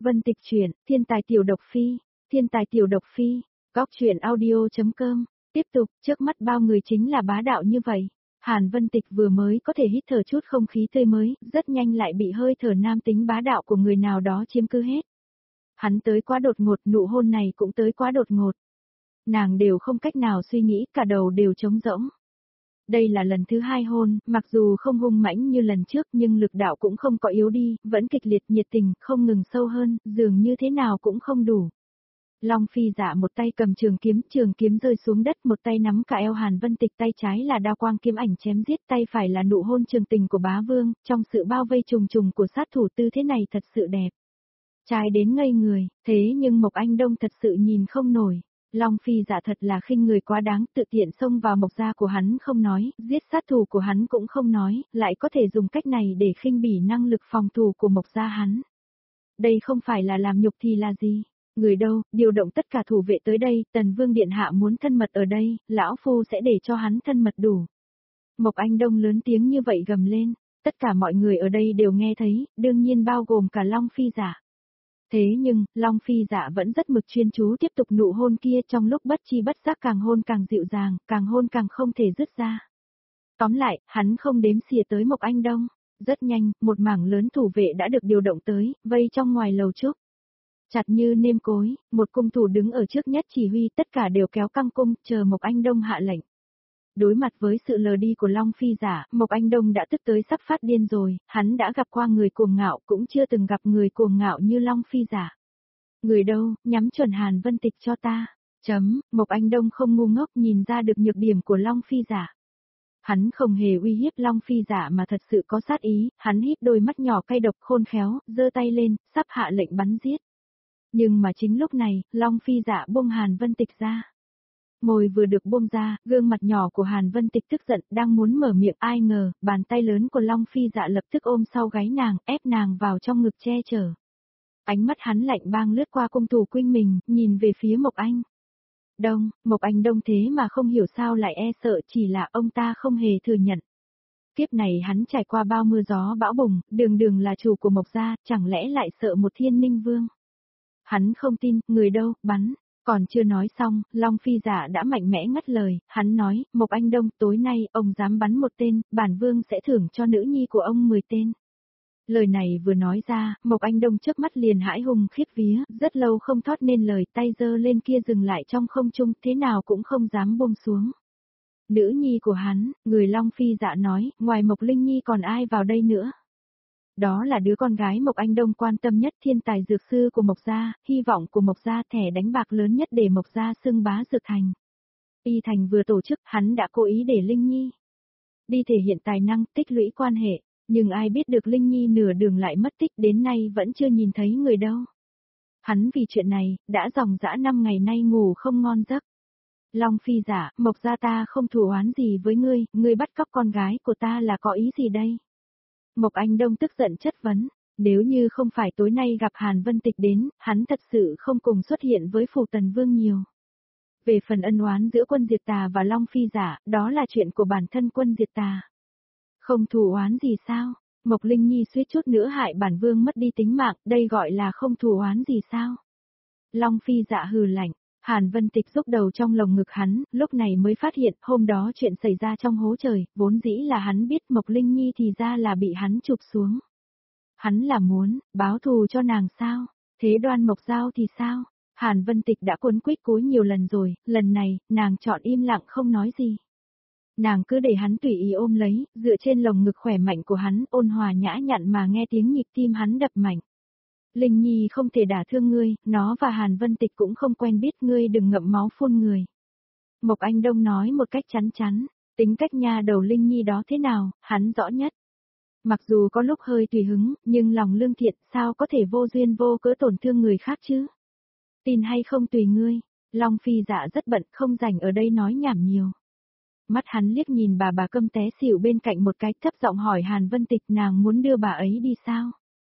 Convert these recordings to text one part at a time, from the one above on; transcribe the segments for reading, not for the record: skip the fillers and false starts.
Vân Tịch truyện, Thiên tài tiểu độc phi, Thiên tài tiểu độc phi, góc truyện audio.com, tiếp tục, trước mắt bao người chính là bá đạo như vậy. Hàn Vân Tịch vừa mới có thể hít thở chút không khí tươi mới, rất nhanh lại bị hơi thở nam tính bá đạo của người nào đó chiếm cứ hết. Hắn tới quá đột ngột, nụ hôn này cũng tới quá đột ngột. Nàng đều không cách nào suy nghĩ, cả đầu đều trống rỗng. Đây là lần thứ 2 hôn, mặc dù không hung mãnh như lần trước nhưng lực đạo cũng không có yếu đi, vẫn kịch liệt nhiệt tình, không ngừng sâu hơn, dường như thế nào cũng không đủ. Long Phi Dạ một tay cầm trường kiếm rơi xuống đất, một tay nắm cả eo Hàn Vân Tịch, tay trái là đao quang kiếm ảnh chém giết, tay phải là nụ hôn trường tình của bá vương, trong sự bao vây trùng trùng của sát thủ, tư thế này thật sự đẹp. Trai đến ngây người, thế nhưng Mộc Anh Đông thật sự nhìn không nổi. Long Phi Dạ thật là khinh người quá đáng, tự tiện xông vào Mộc gia của hắn không nói, giết sát thủ của hắn cũng không nói, lại có thể dùng cách này để khinh bỉ năng lực phòng thủ của Mộc gia hắn. Đây không phải là làm nhục thì là gì? Người đâu, điều động tất cả thủ vệ tới đây, Tần Vương Điện Hạ muốn thân mật ở đây, lão phu sẽ để cho hắn thân mật đủ. Mộc Anh Đông lớn tiếng như vậy gầm lên, tất cả mọi người ở đây đều nghe thấy, đương nhiên bao gồm cả Long Phi Dạ. Thế nhưng, Long Phi Dạ vẫn rất mực chuyên chú tiếp tục nụ hôn kia, trong lúc bất chi bất giác càng hôn càng dịu dàng, càng hôn càng không thể dứt ra. Tóm lại, hắn không đếm xỉa tới Mộc Anh Đông. Rất nhanh, một mảng lớn thủ vệ đã được điều động tới, vây trong ngoài lầu trúc. Chặt như nêm cối, một cung thủ đứng ở trước nhất chỉ huy, tất cả đều kéo căng cung, chờ Mộc Anh Đông hạ lệnh. Đối mặt với sự lờ đi của Long Phi Dạ, Mộc Anh Đông đã tức tới sắp phát điên rồi, hắn đã gặp qua người cuồng ngạo, cũng chưa từng gặp người cuồng ngạo như Long Phi Dạ. Người đâu, nhắm chuẩn Hàn Vân Tịch cho ta. Mộc Anh Đông không ngu ngốc, nhìn ra được nhược điểm của Long Phi Dạ. Hắn không hề uy hiếp Long Phi Dạ mà thật sự có sát ý, hắn híp đôi mắt nhỏ cay độc khôn khéo, giơ tay lên, sắp hạ lệnh bắn giết. Nhưng mà chính lúc này, Long Phi Dạ buông Hàn Vân Tịch ra. Môi vừa được buông ra, gương mặt nhỏ của Hàn Vân Tịch tức giận, đang muốn mở miệng, ai ngờ, bàn tay lớn của Long Phi Dạ lập tức ôm sau gáy nàng, ép nàng vào trong ngực che chở. Ánh mắt hắn lạnh băng lướt qua cung thủ quanh mình, nhìn về phía Mộc Anh Đông, Mộc Anh Đông thế mà không hiểu sao lại e sợ, chỉ là ông ta không hề thừa nhận. Kiếp này hắn trải qua bao mưa gió bão bùng, đường đường là chủ của Mộc gia, chẳng lẽ lại sợ một Thiên Ninh Vương. Hắn không tin, người đâu, bắn. Còn chưa nói xong, Long Phi Dạ đã mạnh mẽ ngắt lời, hắn nói, Mộc Anh Đông, tối nay, ông dám bắn một tên, bản vương sẽ thưởng cho nữ nhi của ông 10 tên. Lời này vừa nói ra, Mộc Anh Đông chớp mắt liền hãi hùng khiếp vía, rất lâu không thốt nên lời, tay giơ lên kia dừng lại trong không trung, thế nào cũng không dám buông xuống. Nữ nhi của hắn, người Long Phi Dạ nói, ngoài Mộc Linh Nhi còn ai vào đây nữa? Đó là đứa con gái Mộc Anh Đông quan tâm nhất, thiên tài dược sư của Mộc gia, hy vọng của Mộc gia, thẻ đánh bạc lớn nhất để Mộc gia xưng bá dược thành. Y thành vừa tổ chức, hắn đã cố ý để Linh Nhi đi thể hiện tài năng, tích lũy quan hệ, nhưng ai biết được Linh Nhi nửa đường lại mất tích, đến nay vẫn chưa nhìn thấy người đâu. Hắn vì chuyện này, đã dòng dã 5 ngày nay ngủ không ngon giấc. Long Phi Dạ, Mộc gia ta không thù oán gì với ngươi bắt cóc con gái của ta là có ý gì đây? Mộc Anh Đông tức giận chất vấn, nếu như không phải tối nay gặp Hàn Vân Tịch đến, hắn thật sự không cùng xuất hiện với Phủ Tần Vương nhiều. Về phần ân oán giữa Quân Diệt Tà và Long Phi Dạ, đó là chuyện của bản thân Quân Diệt Tà. Không thù oán gì sao? Mộc Linh Nhi suýt chút nữa hại bản vương mất đi tính mạng, đây gọi là không thù oán gì sao? Long Phi Dạ hừ lạnh. Hàn Vân Tịch rúc đầu trong lồng ngực hắn, lúc này mới phát hiện hôm đó chuyện xảy ra trong hố trời, vốn dĩ là hắn biết Mộc Linh Nhi thì ra là bị hắn chụp xuống. Hắn là muốn báo thù cho nàng sao? Thế Đoan Mộc Giao thì sao? Hàn Vân Tịch đã cuốn quýt cúi nhiều lần rồi, lần này, nàng chọn im lặng không nói gì. Nàng cứ để hắn tùy ý ôm lấy, dựa trên lồng ngực khỏe mạnh của hắn, ôn hòa nhã nhặn mà nghe tiếng nhịp tim hắn đập mạnh. Linh Nhi không thể đả thương ngươi, nó và Hàn Vân Tịch cũng không quen biết, ngươi đừng ngậm máu phun người. Mộc Anh Đông nói một cách chắn chắn, tính cách nha đầu Linh Nhi đó thế nào, hắn rõ nhất. Mặc dù có lúc hơi tùy hứng, nhưng lòng lương thiện sao có thể vô duyên vô cớ tổn thương người khác chứ? Tin hay không tùy ngươi, Long Phi Dạ rất bận, không rảnh ở đây nói nhảm nhiều. Mắt hắn liếc nhìn bà Câm té xỉu bên cạnh một cái, thấp giọng hỏi Hàn Vân Tịch, nàng muốn đưa bà ấy đi sao?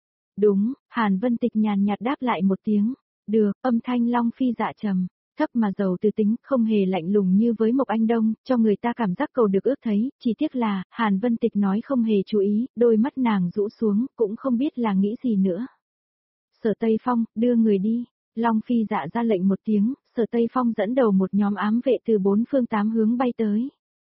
Đúng, Hàn Vân Tịch nhàn nhạt đáp lại một tiếng. Được, âm thanh Long Phi Dạ trầm, thấp mà giàu tư tính, không hề lạnh lùng như với Mộc Anh Đông, cho người ta cảm giác cầu được ước thấy, chỉ tiếc là, Hàn Vân Tịch nói không hề chú ý, đôi mắt nàng rũ xuống, cũng không biết là nghĩ gì nữa. Sở Tây Phong, đưa người đi. Long Phi Dạ ra lệnh một tiếng, Sở Tây Phong dẫn đầu một nhóm ám vệ từ bốn phương tám hướng bay tới.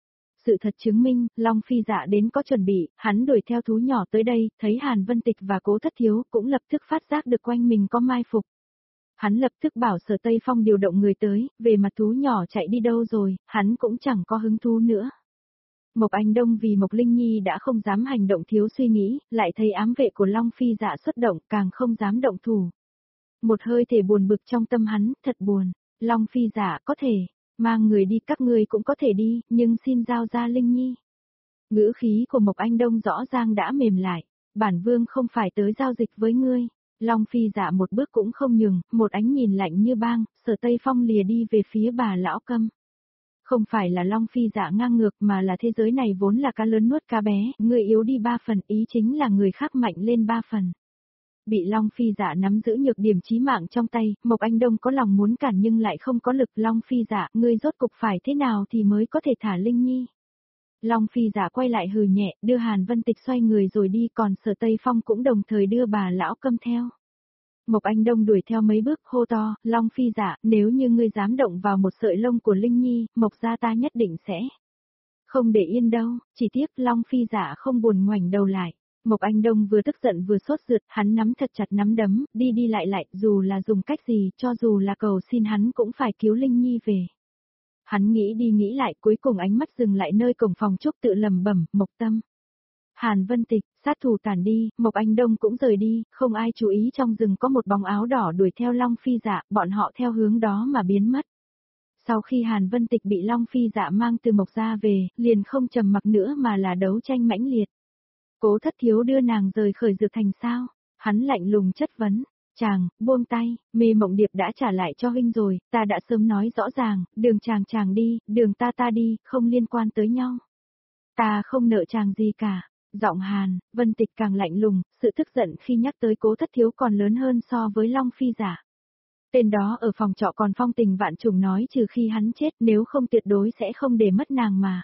Sự thật chứng minh, Long Phi Dạ đến có chuẩn bị, hắn đuổi theo thú nhỏ tới đây, thấy Hàn Vân Tịch và Cố Thất Thiếu cũng lập tức phát giác được quanh mình có mai phục. Hắn lập tức bảo Sở Tây Phong điều động người tới, về mặt thú nhỏ chạy đi đâu rồi, hắn cũng chẳng có hứng thú nữa. Mộc Anh Đông vì Mộc Linh Nhi đã không dám hành động thiếu suy nghĩ, lại thấy ám vệ của Long Phi Dạ xuất động càng không dám động thủ. Một hơi thể buồn bực trong tâm hắn, thật buồn. Long Phi Dạ có thể, mang người đi các ngươi cũng có thể đi, nhưng xin giao ra Linh Nhi. Ngữ khí của Mộc Anh Đông rõ ràng đã mềm lại, bản vương không phải tới giao dịch với ngươi. Long Phi Dạ một bước cũng không nhường, một ánh nhìn lạnh như băng, Sở Tây Phong lìa đi về phía bà lão Câm. Không phải là Long Phi Dạ ngang ngược mà là thế giới này vốn là cá lớn nuốt cá bé, người yếu đi 3 phần ý chính là người khác mạnh lên 3 phần. Bị Long Phi Dạ nắm giữ nhược điểm chí mạng trong tay, Mộc Anh Đông có lòng muốn cản nhưng lại không có lực. Long Phi Dạ, ngươi rốt cục phải thế nào thì mới có thể thả Linh Nhi. Long Phi Dạ quay lại hừ nhẹ, đưa Hàn Vân Tịch xoay người rồi đi, còn Sở Tây Phong cũng đồng thời đưa bà lão Câm theo. Mộc Anh Đông đuổi theo mấy bước hô to, Long Phi Dạ, nếu như ngươi dám động vào một sợi lông của Linh Nhi, Mộc gia ta nhất định sẽ không để yên đâu. Chỉ tiếc Long Phi Dạ không buồn ngoảnh đầu lại. Mộc Anh Đông vừa tức giận vừa sốt ruột, hắn nắm thật chặt nắm đấm, đi đi lại, dù là dùng cách gì, cho dù là cầu xin hắn cũng phải cứu Linh Nhi về. Hắn nghĩ đi nghĩ lại, cuối cùng ánh mắt dừng lại nơi cổng phòng Trúc tự lẩm bẩm, Mộc Tâm. Hàn Vân Tịch, sát thủ tản đi, Mộc Anh Đông cũng rời đi, không ai chú ý trong rừng có một bóng áo đỏ đuổi theo Long Phi Dạ, bọn họ theo hướng đó mà biến mất. Sau khi Hàn Vân Tịch bị Long Phi Dạ mang từ Mộc gia về, liền không trầm mặc nữa mà là đấu tranh mãnh liệt. Cố Thất Thiếu đưa nàng rời Khởi Dược Thành sao? Hắn lạnh lùng chất vấn. Chàng, buông tay, Mê Mộng Điệp đã trả lại cho huynh rồi, ta đã sớm nói rõ ràng, đường chàng đi, đường ta đi, không liên quan tới nhau. Ta không nợ chàng gì cả. Giọng Hàn Vân Tịch càng lạnh lùng, sự tức giận khi nhắc tới Cố Thất Thiếu còn lớn hơn so với Long Phi Dạ. Tên đó ở phòng trọ còn phong tình vạn trùng nói trừ khi hắn chết, nếu không tuyệt đối sẽ không để mất nàng mà.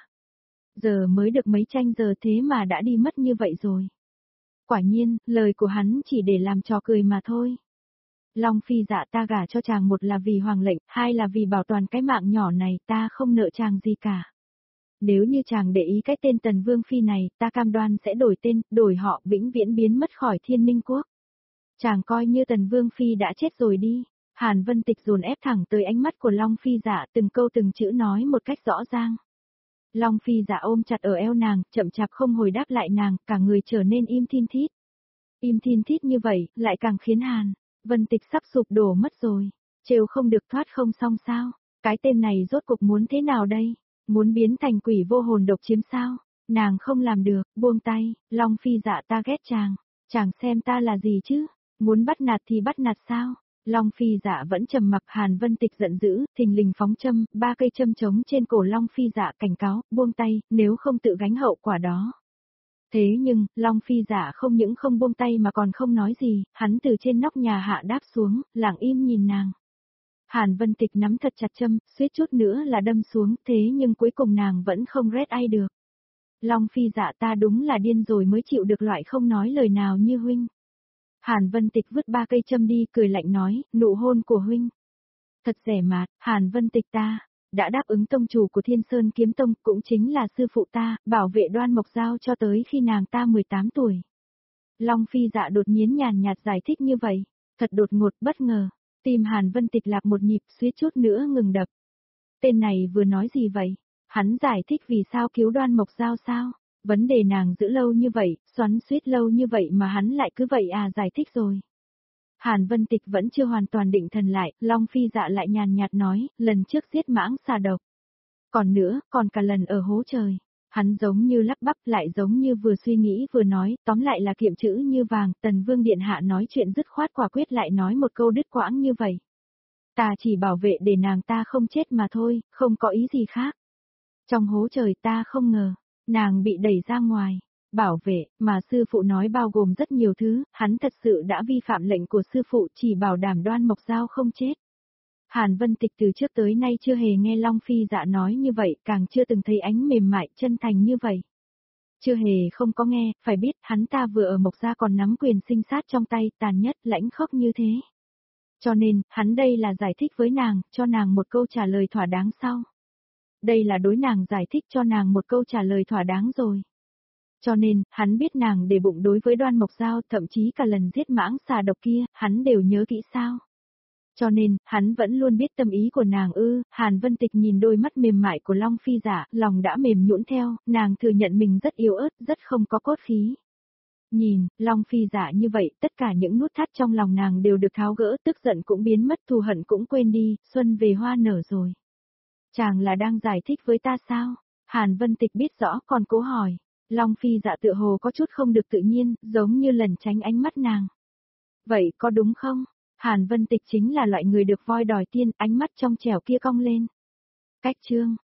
Giờ mới được mấy tranh giờ thế mà đã đi mất như vậy rồi. Quả nhiên, lời của hắn chỉ để làm trò cười mà thôi. Long Phi Dạ, ta gả cho chàng một là vì hoàng lệnh, hai là vì bảo toàn cái mạng nhỏ này, ta không nợ chàng gì cả. Nếu như chàng để ý cái tên Tần Vương Phi này, ta cam đoan sẽ đổi tên, đổi họ, vĩnh viễn biến mất khỏi Thiên Ninh Quốc. Chàng coi như Tần Vương Phi đã chết rồi đi. Hàn Vân Tịch dồn ép thẳng tới ánh mắt của Long Phi Dạ, từng câu từng chữ nói một cách rõ ràng. Long Phi Dạ ôm chặt ở eo nàng, chậm chạp không hồi đáp lại nàng, cả người trở nên im thin thít. Im thin thít như vậy, lại càng khiến Hàn Vân Tịch sắp sụp đổ mất rồi. Trêu không được thoát không xong sao? Cái tên này rốt cục muốn thế nào đây? Muốn biến thành quỷ vô hồn độc chiếm sao? Nàng không làm được, buông tay. Long Phi Dạ, ta ghét chàng. Chàng xem ta là gì chứ? Muốn bắt nạt thì bắt nạt sao? Long Phi Dạ vẫn trầm mặc. Hàn Vân Tịch giận dữ, thình lình phóng châm, 3 cây châm trống trên cổ Long Phi Dạ, cảnh cáo, buông tay, nếu không tự gánh hậu quả đó. Thế nhưng, Long Phi Dạ không những không buông tay mà còn không nói gì, hắn từ trên nóc nhà hạ đáp xuống, lặng im nhìn nàng. Hàn Vân Tịch nắm thật chặt châm, suýt chút nữa là đâm xuống, thế nhưng cuối cùng nàng vẫn không rét ai được. Long Phi Dạ, ta đúng là điên rồi mới chịu được loại không nói lời nào như huynh. Hàn Vân Tịch vứt 3 cây châm đi, cười lạnh nói, nụ hôn của huynh. Thật rẻ mạt, Hàn Vân Tịch ta đã đáp ứng tông chủ của Thiên Sơn Kiếm Tông, cũng chính là sư phụ ta, bảo vệ Đoan Mộc Giao cho tới khi nàng ta 18 tuổi. Long Phi Dạ đột nhiên nhàn nhạt giải thích như vậy, thật đột ngột bất ngờ, tim Hàn Vân Tịch lạc một nhịp, suýt chút nữa ngừng đập. Tên này vừa nói gì vậy? Hắn giải thích vì sao cứu Đoan Mộc Giao sao? Vấn đề nàng giữ lâu như vậy, xoắn xuýt lâu như vậy mà hắn lại cứ vậy giải thích rồi. Hàn Vân Tịch vẫn chưa hoàn toàn định thần lại, Long Phi Dạ lại nhàn nhạt nói, lần trước giết mãng xà độc. Còn nữa, còn cả lần ở hố trời. Hắn giống như lắp bắp, lại giống như vừa suy nghĩ vừa nói, tóm lại là kiệm chữ như vàng. Tần Vương Điện Hạ nói chuyện dứt khoát quả quyết, lại nói một câu đứt quãng như vậy. Ta chỉ bảo vệ để nàng ta không chết mà thôi, không có ý gì khác. Trong hố trời ta không ngờ, nàng bị đẩy ra ngoài. Bảo vệ, mà sư phụ nói bao gồm rất nhiều thứ, hắn thật sự đã vi phạm lệnh của sư phụ, chỉ bảo đảm Đoan Mộc Giao không chết. Hàn Vân Tịch từ trước tới nay chưa hề nghe Long Phi Dạ nói như vậy, càng chưa từng thấy ánh mềm mại chân thành như vậy. Chưa hề không có nghe, phải biết hắn ta vừa ở Mộc Gia còn nắm quyền sinh sát trong tay, tàn nhất, lãnh khốc như thế. Cho nên, hắn đây là giải thích với nàng, cho nàng một câu trả lời thỏa đáng sau. Đây là đối nàng giải thích cho nàng một câu trả lời thỏa đáng rồi. Cho nên, hắn biết nàng để bụng đối với Đoan Mộc Giao, thậm chí cả lần giết mãng xà độc kia, hắn đều nhớ kỹ sao. Cho nên, hắn vẫn luôn biết tâm ý của nàng Hàn Vân Tịch nhìn đôi mắt mềm mại của Long Phi Dạ, lòng đã mềm nhũn theo, nàng thừa nhận mình rất yếu ớt, rất không có cốt khí. Nhìn, Long Phi Dạ như vậy, tất cả những nút thắt trong lòng nàng đều được tháo gỡ, tức giận cũng biến mất, thù hận cũng quên đi, xuân về hoa nở rồi. Chàng là đang giải thích với ta sao? Hàn Vân Tịch biết rõ còn cố hỏi. Long Phi Dạ tựa hồ có chút không được tự nhiên, giống như lẩn tránh ánh mắt nàng. Vậy có đúng không? Hàn Vân Tịch chính là loại người được voi đòi tiên, ánh mắt trong trẻo kia cong lên. Cách chương